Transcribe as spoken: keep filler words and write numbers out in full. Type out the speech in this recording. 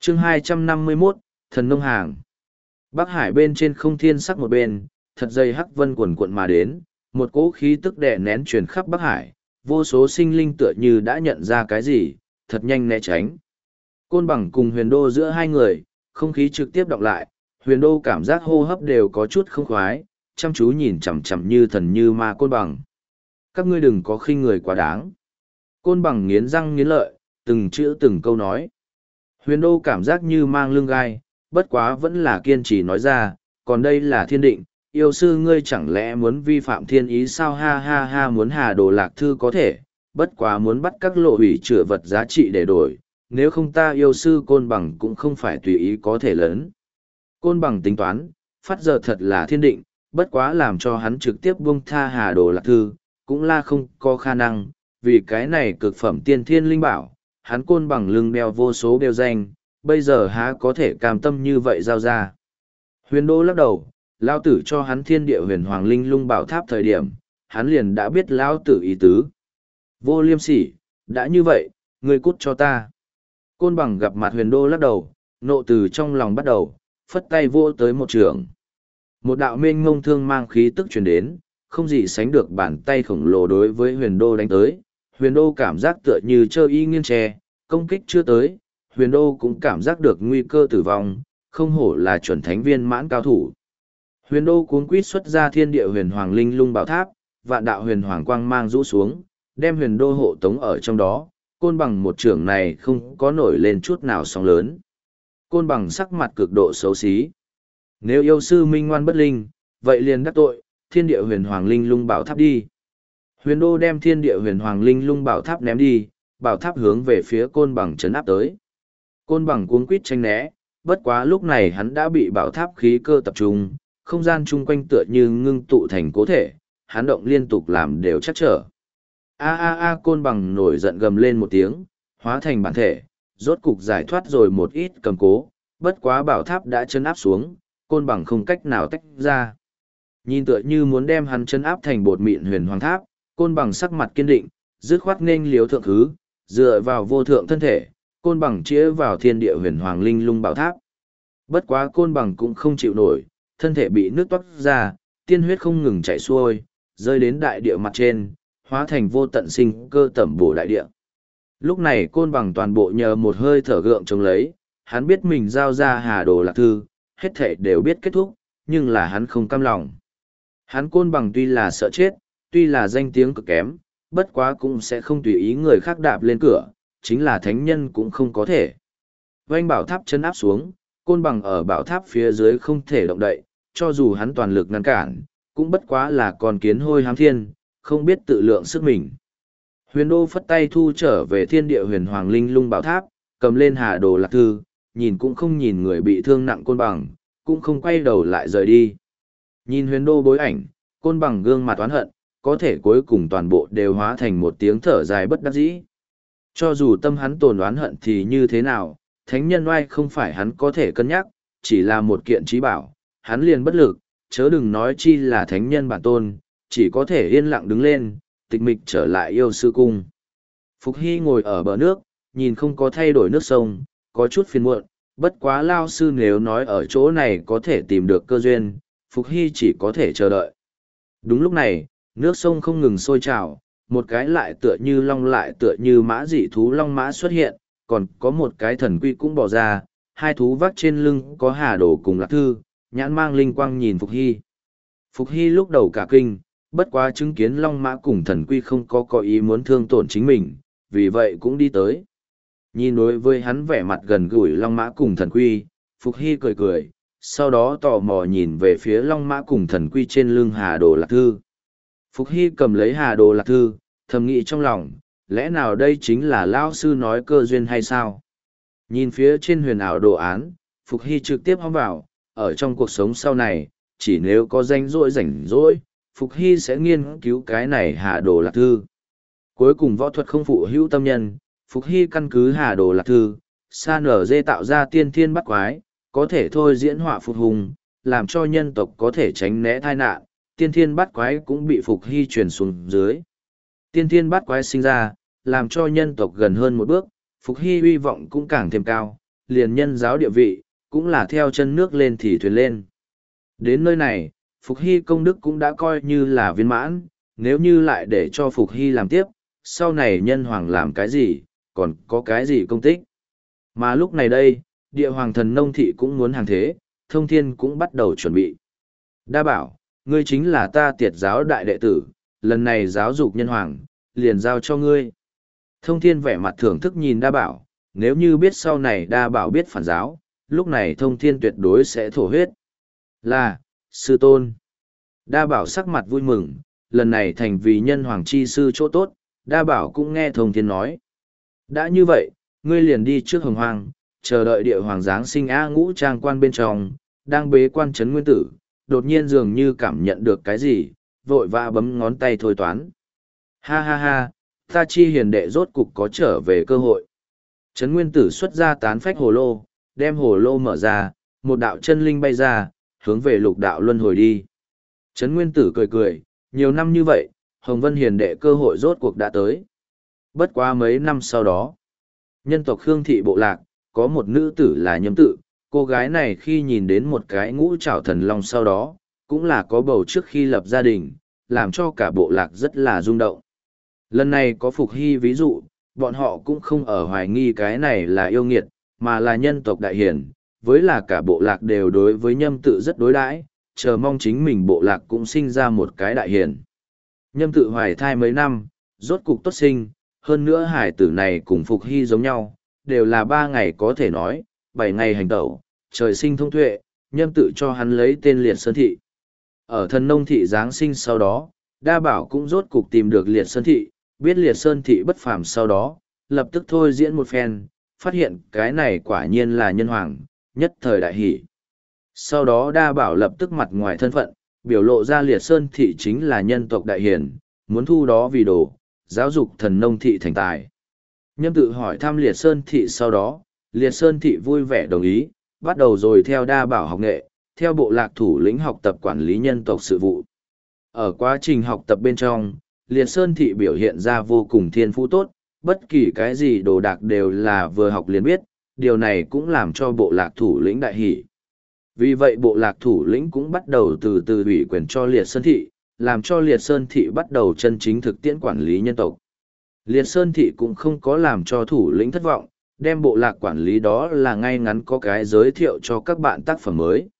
chương hai trăm năm mươi mốt, Thần Nông Hàng. Bắc Hải bên trên không thiên sắc một bên, thật dây hắc vân quần cuộn mà đến, một cỗ khí tức đè nén truyền khắp Bắc Hải, vô số sinh linh tựa như đã nhận ra cái gì, thật nhanh né tránh. Côn Bằng cùng Huyền Đô giữa hai người, không khí trực tiếp đọc lại, Huyền Đô cảm giác hô hấp đều có chút không khoái, chăm chú nhìn chằm chằm như thần như ma Côn Bằng. Các ngươi đừng có khinh người quá đáng. Côn Bằng nghiến răng nghiến lợi, từng chữ từng câu nói. Huyền Đô cảm giác như mang lưng gai, bất quá vẫn là kiên trì nói ra, còn đây là thiên định, yêu sư ngươi chẳng lẽ muốn vi phạm thiên ý sao, ha ha ha, muốn Hà Đồ Lạc Thư có thể, bất quá muốn bắt các lộ hủy chữa vật giá trị để đổi, nếu không ta yêu sư Côn Bằng cũng không phải tùy ý có thể lớn. Côn Bằng tính toán, phát giờ thật là thiên định, bất quá làm cho hắn trực tiếp buông tha Hà Đồ Lạc Thư, cũng là không có khả năng, vì cái này cực phẩm tiên thiên linh bảo, hắn Côn Bằng lưng đeo vô số đeo danh, bây giờ há có thể cam tâm như vậy giao ra. Huyền Đô lắc đầu, lao tử cho hắn thiên địa huyền hoàng linh lung bảo tháp thời điểm, hắn liền đã biết lao tử ý tứ. Vô liêm sỉ, đã như vậy, ngươi cút cho ta. Côn Bằng gặp mặt Huyền Đô lắc đầu, nộ từ trong lòng bắt đầu, phất tay vô tới một trường. Một đạo mênh ngông thương mang khí tức truyền đến, không gì sánh được bàn tay khổng lồ đối với Huyền Đô đánh tới. Huyền Đô cảm giác tựa như chơi y nghiêng tre, công kích chưa tới, Huyền Đô cũng cảm giác được nguy cơ tử vong, không hổ là chuẩn thánh viên mãn cao thủ. Huyền Đô cuống quýt xuất ra thiên địa huyền hoàng linh lung bảo tháp, vạn đạo huyền hoàng quang mang rũ xuống, đem Huyền Đô hộ tống ở trong đó. Côn Bằng một trưởng này không có nổi lên chút nào sóng lớn. Côn Bằng sắc mặt cực độ xấu xí. Nếu yêu sư minh ngoan bất linh, vậy liền đắc tội, thiên địa huyền hoàng linh lung bảo tháp đi. Huyền Đô đem thiên địa huyền hoàng linh lung bảo tháp ném đi, bảo tháp hướng về phía Côn Bằng chấn áp tới. Côn Bằng cuống quýt tranh né, bất quá lúc này hắn đã bị bảo tháp khí cơ tập trung, không gian chung quanh tựa như ngưng tụ thành cố thể, hắn động liên tục làm đều chắc trở. A a a, Côn Bằng nổi giận gầm lên một tiếng, hóa thành bản thể, rốt cục giải thoát rồi một ít cầm cố, bất quá bảo tháp đã chân áp xuống, Côn Bằng không cách nào tách ra. Nhìn tựa như muốn đem hắn chân áp thành bột mịn huyền hoàng tháp, Côn Bằng sắc mặt kiên định, dứt khoát nghênh liếu thượng thứ, dựa vào vô thượng thân thể, Côn Bằng chĩa vào thiên địa huyền hoàng linh lung bảo tháp. Bất quá Côn Bằng cũng không chịu nổi, thân thể bị nước toát ra, tiên huyết không ngừng chảy xuôi, rơi đến đại địa mặt trên, hóa thành vô tận sinh cơ tẩm bổ đại địa. Lúc này Côn Bằng toàn bộ nhờ một hơi thở gượng chống lấy, hắn biết mình giao ra Hà Đồ Lạc Thư, hết thể đều biết kết thúc, nhưng là hắn không cam lòng. Hắn Côn Bằng tuy là sợ chết, tuy là danh tiếng cực kém, bất quá cũng sẽ không tùy ý người khác đạp lên cửa, chính là thánh nhân cũng không có thể. Vành bảo tháp chân áp xuống, Côn Bằng ở bảo tháp phía dưới không thể động đậy, cho dù hắn toàn lực ngăn cản, cũng bất quá là con kiến hôi hám thiên, không biết tự lượng sức mình. Huyền Đô phất tay thu trở về thiên địa huyền hoàng linh lung bảo tháp, cầm lên Hà Đồ Lạc Thư, nhìn cũng không nhìn người bị thương nặng Côn Bằng, cũng không quay đầu lại rời đi. Nhìn Huyền Đô bối ảnh, Côn Bằng gương mặt oán hận, có thể cuối cùng toàn bộ đều hóa thành một tiếng thở dài bất đắc dĩ. Cho dù tâm hắn tồn oán hận thì như thế nào, thánh nhân oai không phải hắn có thể cân nhắc, chỉ là một kiện trí bảo, hắn liền bất lực, chớ đừng nói chi là thánh nhân bản tôn, chỉ có thể yên lặng đứng lên, tịch mịch trở lại yêu sư cung. Phục Hy ngồi ở bờ nước, nhìn không có thay đổi nước sông, có chút phiền muộn, bất quá lao sư nếu nói ở chỗ này có thể tìm được cơ duyên, Phục Hy chỉ có thể chờ đợi. Đúng lúc này, nước sông không ngừng sôi trào, một cái lại tựa như long lại tựa như mã dị thú long mã xuất hiện, còn có một cái thần quy cũng bỏ ra, hai thú vác trên lưng có Hà Đồ cùng Lạc Thư, nhãn mang linh quang nhìn Phục Hy. Phục Hy lúc đầu cả kinh, bất quá chứng kiến long mã cùng thần quy không có có ý muốn thương tổn chính mình, vì vậy cũng đi tới. Nhìn đối với hắn vẻ mặt gần gũi long mã cùng thần quy, Phục Hy cười cười, sau đó tò mò nhìn về phía long mã cùng thần quy trên lưng Hà Đồ Lạc Thư. Phục Hy cầm lấy Hà Đồ Lạc Thư, thầm nghĩ trong lòng, lẽ nào đây chính là Lao sư nói cơ duyên hay sao? Nhìn phía trên huyền ảo đồ án, Phục Hy trực tiếp hóng vào, ở trong cuộc sống sau này, chỉ nếu có danh rỗi rảnh rỗi, Phục Hy sẽ nghiên cứu cái này Hà Đồ Lạc Thư. Cuối cùng võ thuật không phụ hữu tâm nhân, Phục Hy căn cứ Hà Đồ Lạc Thư, sa nở dê tạo ra tiên thiên bắt quái, có thể thôi diễn họa phục hùng, làm cho nhân tộc có thể tránh né tai nạn, tiên thiên bắt quái cũng bị Phục Hy truyền xuống dưới. Tiên thiên bắt quái sinh ra, làm cho nhân tộc gần hơn một bước, Phục Hy uy vọng cũng càng thêm cao, liền nhân giáo địa vị, cũng là theo chân nước lên thì thuyền lên. Đến nơi này, Phục Hy công đức cũng đã coi như là viên mãn, nếu như lại để cho Phục Hy làm tiếp, sau này nhân hoàng làm cái gì, còn có cái gì công tích. Mà lúc này đây, địa hoàng thần nông thị cũng muốn hàng thế, thông thiên cũng bắt đầu chuẩn bị. Đa bảo, ngươi chính là ta tiệt giáo đại đệ tử, lần này giáo dục nhân hoàng, liền giao cho ngươi. Thông thiên vẻ mặt thưởng thức nhìn đa bảo, nếu như biết sau này đa bảo biết phản giáo, lúc này thông thiên tuyệt đối sẽ thổ huyết. Là, sư tôn. Đa bảo sắc mặt vui mừng, lần này thành vì nhân hoàng chi sư chỗ tốt, đa bảo cũng nghe thông thiên nói. Đã như vậy, ngươi liền đi trước hồng hoang, chờ đợi địa hoàng giáng sinh A Ngũ trang quan bên trong, đang bế quan trấn nguyên tử, đột nhiên dường như cảm nhận được cái gì, vội vã bấm ngón tay thôi toán. Ha ha ha, ta chi hiền đệ rốt cục có trở về cơ hội. Trấn nguyên tử xuất ra tán phách hồ lô, đem hồ lô mở ra, một đạo chân linh bay ra, hướng về lục đạo luân hồi đi. Trấn nguyên tử cười cười, nhiều năm như vậy, Hồng Vân hiền đệ cơ hội rốt cuộc đã tới. Bất quá mấy năm sau đó, nhân tộc Khương Thị Bộ Lạc, có một nữ tử là Nhâm Tự, cô gái này khi nhìn đến một cái ngũ trảo thần long sau đó, cũng là có bầu trước khi lập gia đình, làm cho cả bộ lạc rất là rung động. Lần này có Phục Hy ví dụ, bọn họ cũng không ở hoài nghi cái này là yêu nghiệt, mà là nhân tộc đại hiển, với là cả bộ lạc đều đối với Nhâm Tự rất đối đãi, chờ mong chính mình bộ lạc cũng sinh ra một cái đại hiển. Nhâm Tự hoài thai mấy năm, rốt cục tốt sinh, hơn nữa hải tử này cùng Phục Hy giống nhau, đều là ba ngày có thể nói, bảy ngày hành tẩu, trời sinh thông tuệ, Nhâm Tự cho hắn lấy tên Liệt Sơn Thị. Ở thần nông thị Giáng sinh sau đó, đa bảo cũng rốt cục tìm được Liệt Sơn Thị, biết Liệt Sơn Thị bất phàm sau đó, lập tức thôi diễn một phen, phát hiện cái này quả nhiên là nhân hoàng, nhất thời đại hỷ. Sau đó đa bảo lập tức mặt ngoài thân phận, biểu lộ ra Liệt Sơn Thị chính là nhân tộc đại hiền, muốn thu đó vì đồ, giáo dục thần nông thị thành tài. Nhâm Tự hỏi thăm Liệt Sơn Thị sau đó, Liệt Sơn Thị vui vẻ đồng ý, bắt đầu rồi theo đa bảo học nghệ, theo bộ lạc thủ lĩnh học tập quản lý nhân tộc sự vụ. Ở quá trình học tập bên trong, Liệt Sơn Thị biểu hiện ra vô cùng thiên phú tốt, bất kỳ cái gì đồ đạc đều là vừa học liền biết, điều này cũng làm cho bộ lạc thủ lĩnh đại hỷ. Vì vậy bộ lạc thủ lĩnh cũng bắt đầu từ từ ủy quyền cho Liệt Sơn Thị, làm cho Liệt Sơn Thị bắt đầu chân chính thực tiễn quản lý nhân tộc. Liệt Sơn Thị cũng không có làm cho thủ lĩnh thất vọng, đem bộ lạc quản lý đó là ngay ngắn có cái giới thiệu cho các bạn tác phẩm mới.